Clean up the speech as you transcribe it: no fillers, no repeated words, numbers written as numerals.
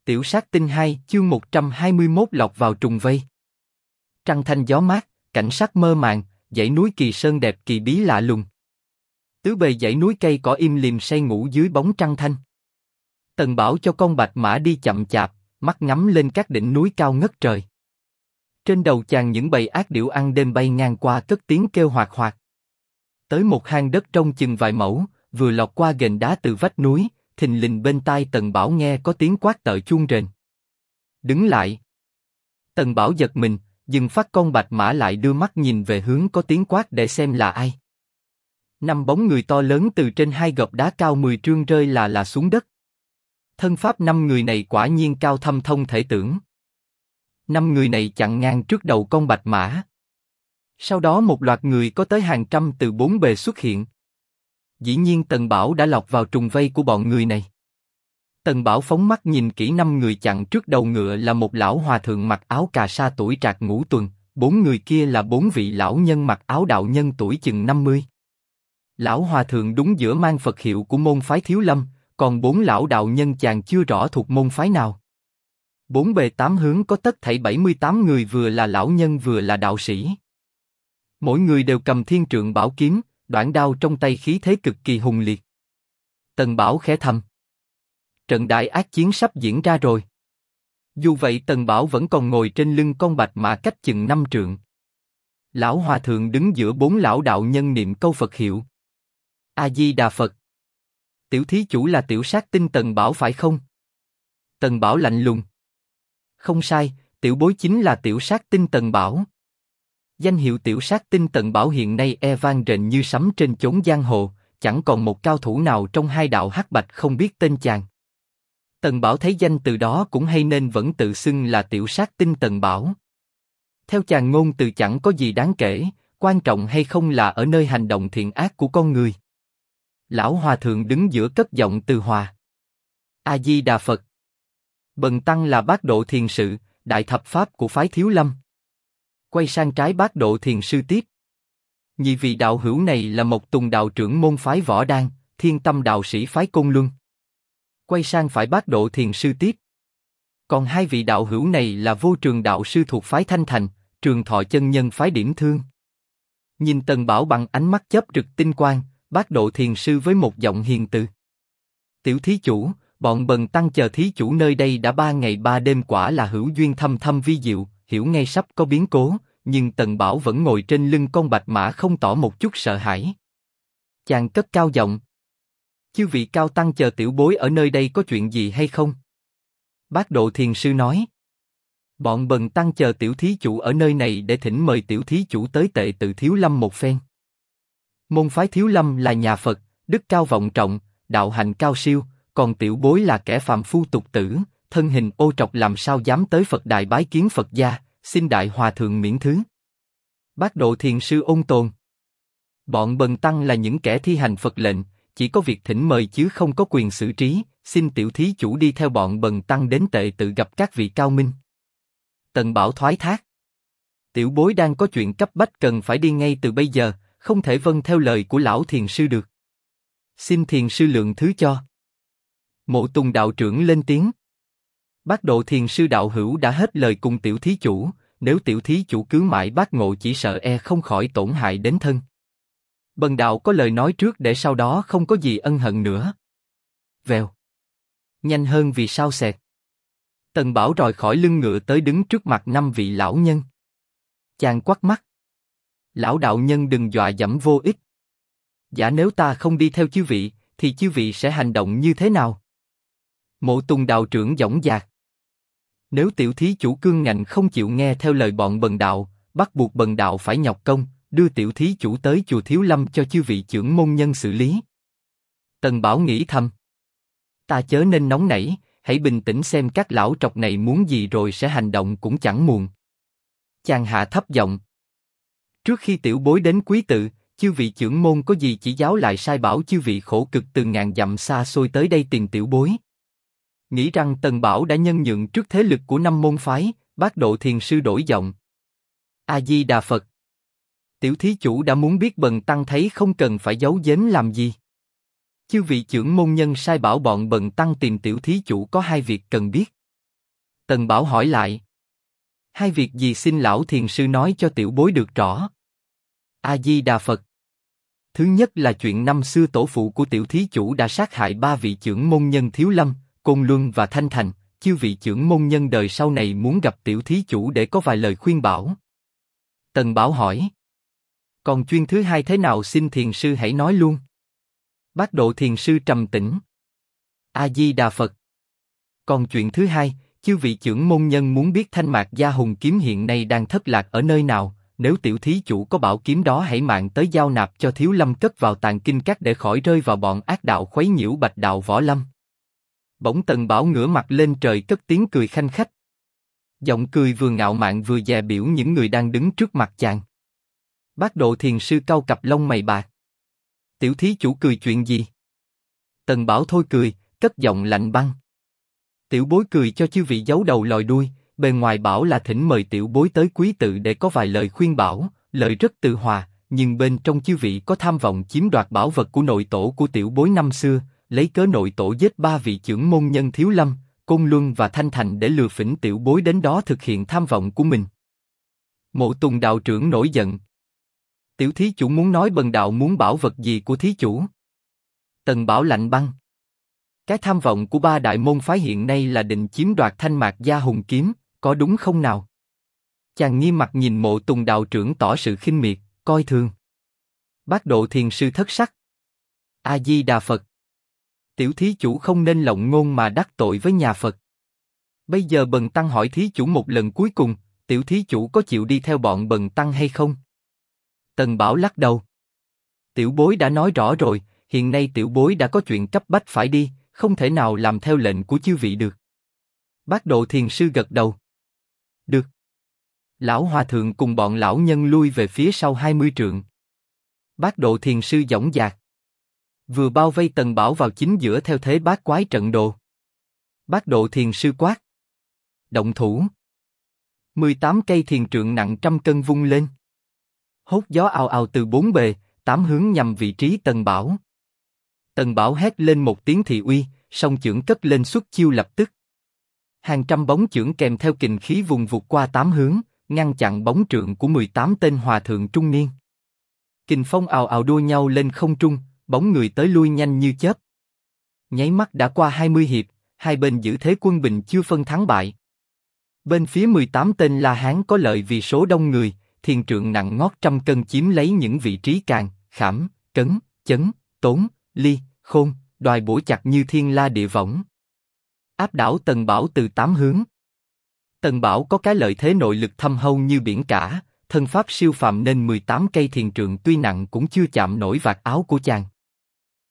Tiểu sát tinh 2, chương 121 lọt vào trùng vây. Trăng thanh gió mát, cảnh sắc mơ màng, dãy núi Kỳ Sơn đẹp kỳ bí lạ lùng. Tứ bề dãy núi cây cỏ im lìm say ngủ dưới bóng trăng thanh. Tần Bảo cho con bạch mã đi chậm chạp, mắt ngắm lên các đỉnh núi cao ngất trời. Trên đầu chàng những bầy ác điểu ăn đêm bay ngang qua cất tiếng kêu hoạt hoạt. Tới một hang đất trông chừng vài mẫu, vừa lọt qua ghềnh đá từ vách núi, thình lình bên tai Tần Bảo nghe có tiếng quát tợ chuông rền. Đứng lại. Tần Bảo giật mình, dừng phát con bạch mã lại đưa mắt nhìn về hướng có tiếng quát để xem là ai. Năm bóng người to lớn từ trên hai gập đá cao 10 trượng rơi là xuống đất. Thân pháp năm người này quả nhiên cao thâm thông thể tưởng. Năm người này chặn ngang trước đầu con bạch mã. Sau đó một loạt người có tới hàng trăm từ bốn bề xuất hiện. Dĩ nhiên Tần Bảo đã lọt vào trùng vây của bọn người này. Tần Bảo phóng mắt nhìn kỹ năm người chặn trước đầu ngựa là một lão hòa thượng mặc áo cà sa tuổi trạc ngũ tuần, bốn người kia là bốn vị lão nhân mặc áo đạo nhân tuổi chừng 50. Lão hòa thượng đúng giữa mang Phật hiệu của môn phái Thiếu Lâm, còn bốn lão đạo nhân chàng chưa rõ thuộc môn phái nào. Bốn bề tám hướng có tất thảy 78 người vừa là lão nhân vừa là đạo sĩ. Mỗi người đều cầm thiên trượng bảo kiếm, đoản đao trong tay khí thế cực kỳ hùng liệt. Tần Bảo khẽ thầm. Trận đại ác chiến sắp diễn ra rồi. Dù vậy Tần Bảo vẫn còn ngồi trên lưng con bạch mã cách chừng 5 trượng. Lão hòa thượng đứng giữa bốn lão đạo nhân niệm câu Phật hiệu. A Di Đà Phật. Tiểu thí chủ là tiểu sát tinh Tần Bảo phải không? Tần Bảo lạnh lùng. Không sai, tiểu bối chính là tiểu sát tinh Tần Bảo. Danh hiệu tiểu sát tinh Tần Bảo hiện nay vang rền như sấm trên chốn giang hồ, chẳng còn một cao thủ nào trong hai đạo hắc bạch không biết tên chàng. Tần Bảo thấy danh từ đó cũng hay nên vẫn tự xưng là tiểu sát tinh Tần Bảo. Theo chàng ngôn từ chẳng có gì đáng kể, quan trọng hay không là ở nơi hành động thiện ác của con người. Lão hòa thượng đứng giữa cất giọng từ hòa. A Di Đà Phật. Bần tăng là Bát Độ Thiền Sự, đại thập pháp của phái Thiếu Lâm. Quay sang trái Bát Độ Thiền Sư tiếp. Nhị vị đạo hữu này là Mộc Tùng đạo trưởng môn phái Võ Đan, Thiên Tâm đạo sĩ phái Côn Luân. Quay sang phải Bát Độ Thiền Sư tiếp. Còn hai vị đạo hữu này là Vô Trường đạo sư thuộc phái Thanh Thành, Trường Thọ chân nhân phái Điểm Thương. Nhìn Tần Bảo bằng ánh mắt chớp rực tinh quang, Bát Độ Thiền Sư với một giọng hiền từ. Tiểu thí chủ, bọn bần tăng chờ thí chủ nơi đây đã 3 ngày 3 đêm quả là hữu duyên thâm thâm vi diệu, hiểu ngay sắp có biến cố, nhưng Tần Bảo vẫn ngồi trên lưng con bạch mã không tỏ một chút sợ hãi. Chàng cất cao giọng. Chư vị cao tăng chờ tiểu bối ở nơi đây có chuyện gì hay không? Bát Độ Thiền Sư nói. Bọn bần tăng chờ tiểu thí chủ ở nơi này để thỉnh mời tiểu thí chủ tới tệ tự Thiếu Lâm một phen. Môn phái Thiếu Lâm là nhà Phật, đức cao vọng trọng, đạo hành cao siêu, còn tiểu bối là kẻ phàm phu tục tử, thân hình ô trọc làm sao dám tới Phật đài bái kiến Phật gia, xin đại hòa thượng miễn thứ. Bát Độ Thiền Sư ôn tồn. Bọn bần tăng là những kẻ thi hành Phật lệnh, chỉ có việc thỉnh mời chứ không có quyền xử trí, xin tiểu thí chủ đi theo bọn bần tăng đến tệ tự gặp các vị cao minh. Tần Bảo thoái thác. Tiểu bối đang có chuyện cấp bách cần phải đi ngay từ bây giờ, không thể vâng theo lời của lão thiền sư được. Xin thiền sư lượng thứ cho. Mộ Tùng đạo trưởng lên tiếng. Bát Độ Thiền Sư đạo hữu đã hết lời cùng tiểu thí chủ, nếu tiểu thí chủ cứ mãi bát ngộ chỉ sợ không khỏi tổn hại đến thân. Bần đạo có lời nói trước để sau đó không có gì ân hận nữa. Vèo. Nhanh hơn vì sao xẹt. Tần Bảo rời khỏi lưng ngựa tới đứng trước mặt năm vị lão nhân. Chàng quắt mắt. Lão đạo nhân đừng dọa dẫm vô ích. Giả nếu ta không đi theo chư vị, thì chư vị sẽ hành động như thế nào? Mộ Tùng đạo trưởng dõng dạc. Nếu tiểu thí chủ cương ngạnh không chịu nghe theo lời bọn bần đạo, bắt buộc bần đạo phải nhọc công, đưa tiểu thí chủ tới chùa Thiếu Lâm cho chư vị trưởng môn nhân xử lý. Tần Bảo nghĩ thầm. Ta chớ nên nóng nảy, hãy bình tĩnh xem các lão trọc này muốn gì rồi sẽ hành động cũng chẳng muộn. Chàng hạ thấp giọng. Trước khi tiểu bối đến quý tự, chư vị trưởng môn có gì chỉ giáo lại sai bảo chư vị khổ cực từ ngàn dặm xa xôi tới đây tìm tiểu bối. Nghĩ rằng Tần Bảo đã nhân nhượng trước thế lực của năm môn phái, Bát Độ Thiền Sư đổi giọng. A Di Đà Phật. Tiểu thí chủ đã muốn biết bần tăng thấy không cần phải giấu giếm làm gì. Chư vị trưởng môn nhân sai bảo bọn bần tăng tìm tiểu thí chủ có hai việc cần biết. Tần Bảo hỏi lại. Hai việc gì xin lão thiền sư nói cho tiểu bối được rõ. A Di Đà Phật. Thứ nhất là chuyện năm xưa tổ phụ của tiểu thí chủ đã sát hại ba vị trưởng môn nhân Thiếu Lâm, Côn Luân và Thanh Thành. Chư vị trưởng môn nhân đời sau này muốn gặp tiểu thí chủ để có vài lời khuyên bảo. Tần Bảo hỏi. Còn chuyên thứ hai thế nào xin thiền sư hãy nói luôn. Bát Độ thiền sư trầm tĩnh. A Di Đà Phật. Còn chuyện thứ hai, chư vị trưởng môn nhân muốn biết Thanh Mạc Gia Hùng kiếm hiện nay đang thất lạc ở nơi nào. Nếu tiểu thí chủ có bảo kiếm đó hãy mạng tới giao nạp cho Thiếu Lâm cất vào tàng kinh các để khỏi rơi vào bọn ác đạo khuấy nhiễu Bạch đạo võ lâm. Bỗng Tần Bảo ngửa mặt lên trời cất tiếng cười khanh khách. Giọng cười vừa ngạo mạn vừa dè biểu những người đang đứng trước mặt chàng. Bát Độ thiền sư cau cặp lông mày bạc. Tiểu thí chủ cười chuyện gì? Tần Bảo thôi cười, cất giọng lạnh băng. Tiểu bối cười cho chư vị giấu đầu lòi đuôi, bề ngoài bảo là thỉnh mời tiểu bối tới quý tự để có vài lời khuyên bảo, lời rất từ hòa, nhưng bên trong chư vị có tham vọng chiếm đoạt bảo vật của nội tổ của tiểu bối năm xưa, lấy cớ nội tổ giết ba vị trưởng môn nhân Thiếu Lâm, Côn Luân và Thanh Thành để lừa phỉnh tiểu bối đến đó thực hiện tham vọng của mình. Mộ Tùng đạo trưởng nổi giận. Tiểu thí chủ muốn nói bần đạo muốn bảo vật gì của thí chủ? Tần Bảo lạnh băng. Cái tham vọng của ba đại môn phái hiện nay là định chiếm đoạt Thanh Mạc Gia Hùng kiếm, có đúng không nào? Chàng nghiêm mặt nhìn Mộ Tùng đạo trưởng tỏ sự khinh miệt, coi thường. Bát Độ thiền sư thất sắc. A Di Đà Phật. Tiểu thí chủ không nên lộng ngôn mà đắc tội với nhà Phật. Bây giờ bần tăng hỏi thí chủ một lần cuối cùng, tiểu thí chủ có chịu đi theo bọn bần tăng hay không? Tần Bảo lắc đầu. Tiểu bối đã nói rõ rồi, hiện nay tiểu bối đã có chuyện cấp bách phải đi, không thể nào làm theo lệnh của chư vị được. Bát Độ thiền sư gật đầu. Được. Lão hòa thượng cùng bọn lão nhân lui về phía sau 20 trượng. Bát Độ thiền sư dõng dạc. Vừa bao vây Tần Bảo vào chính giữa theo thế bát quái trận đồ. Bát Độ thiền sư quát. Động thủ. 18 cây thiền trượng nặng trăm cân vung lên. Hốt gió ào ào từ bốn bề, tám hướng nhằm vị trí Tần Bảo. Tần Bảo hét lên một tiếng thị uy, song chưởng cất lên xuất chiêu lập tức. Hàng trăm bóng chưởng kèm theo kình khí vùng vụt qua tám hướng, ngăn chặn bóng trượng của 18 tên hòa thượng trung niên. Kình phong ào ào đua nhau lên không trung, bóng người tới lui nhanh như chớp. Nháy mắt đã qua 20 hiệp, hai bên giữ thế quân bình chưa phân thắng bại. Bên phía 18 tên La Hán có lợi vì số đông người, thiền trượng nặng ngót trăm cân chiếm lấy những vị trí Càn, Khảm, Cấn, Chấn, Tốn, Ly, Khôn, đoài bổ chặt như thiên la địa võng. Áp đảo Tần Bảo từ tám hướng. Tần Bảo có cái lợi thế nội lực thâm hâu như biển cả, thân pháp siêu phàm nên 18 cây thiền trượng tuy nặng cũng chưa chạm nổi vạt áo của chàng.